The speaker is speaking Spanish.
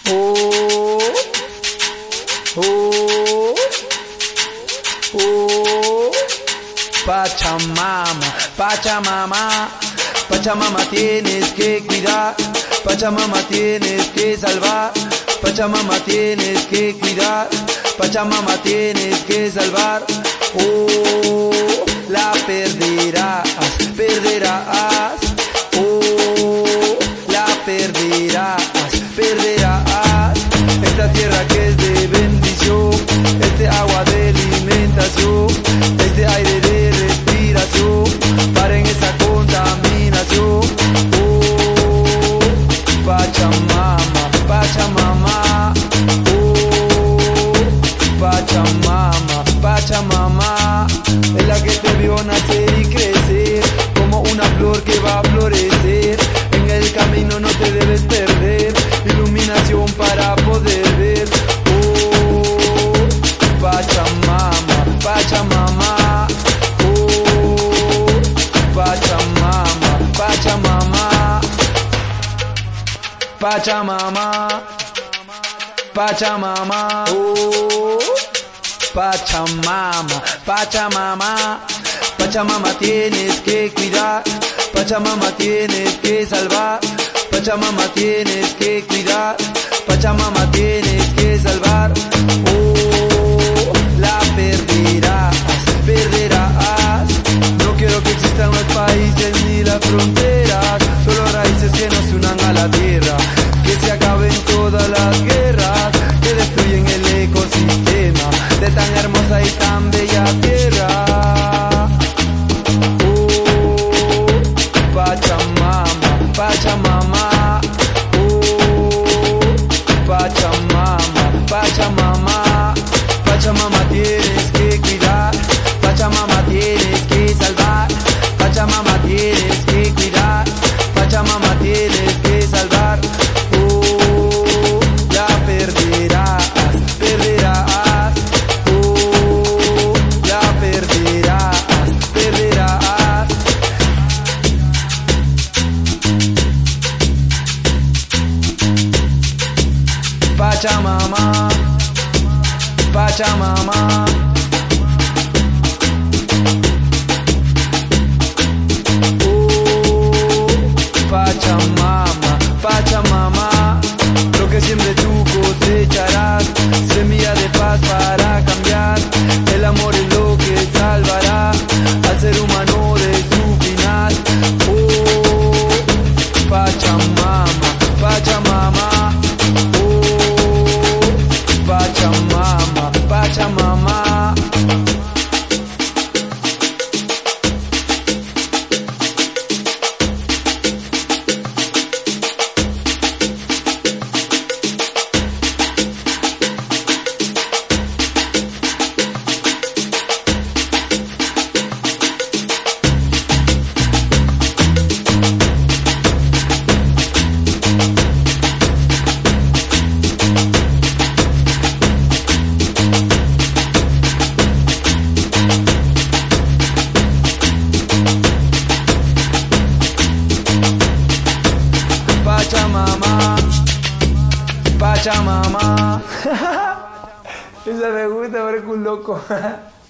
Oh, oh, oh, Pachamama, Pachamama, Pachamama tienes que cuidar, Pachamama tienes que salvar, Pachamama tienes que cuidar, Pachamama tienes que salvar. Oh, la perderás, perderás. Oh, la perderás, perderás. Esta tierra que es de bendición, este agua de alimentación, este aire de respiración, paren esa contaminación. Oh, Pachamama, Pachamama. Oh, Pachamama, Pachamama. Es la que te vio nacer y crecer, como una flor que va a florecer. En el camino no te debes perder, iluminación para poder ver. Oh, Pachamama, Pachamama. Oh, Pachamama, Pachamama. Pachamama, Pachamama. Oh, Pachamama, Pachamama. Pachamama tienes que cuidar, Pachamama tienes que salvar, Pachamama tienes que cuidar, Pachamama tienes que salvar. Oh, la perderás, perderás. No quiero que existan los países ni las fronteras, solo raíces que nos unan a la tierra. Que se acaben todas las guerras que destruyen el ecosistema de tan hermosa y tan bella tierra. Pachamama, Pachamama. Oh, Pachamama, Pachamama. Pachamama tienes que cuidar, Pachamama tienes que salvar, Pachamama tienes que cuidar, Pachamama tienes que salvar. Oh, la perderás, perderás. Oh, la perderás, perderás. Pachamama, Pachamama. Oh, Pachamama, Pachamama. Lo que siempre tú cosecharás, semilla de paz para cambiar. El amor es lo que salvará al ser humano de su final. Oh, Pachamama, Pachamama. Pachamama, Pachamama. Pachamama, Pachamama. Esa me gusta, parezco un loco.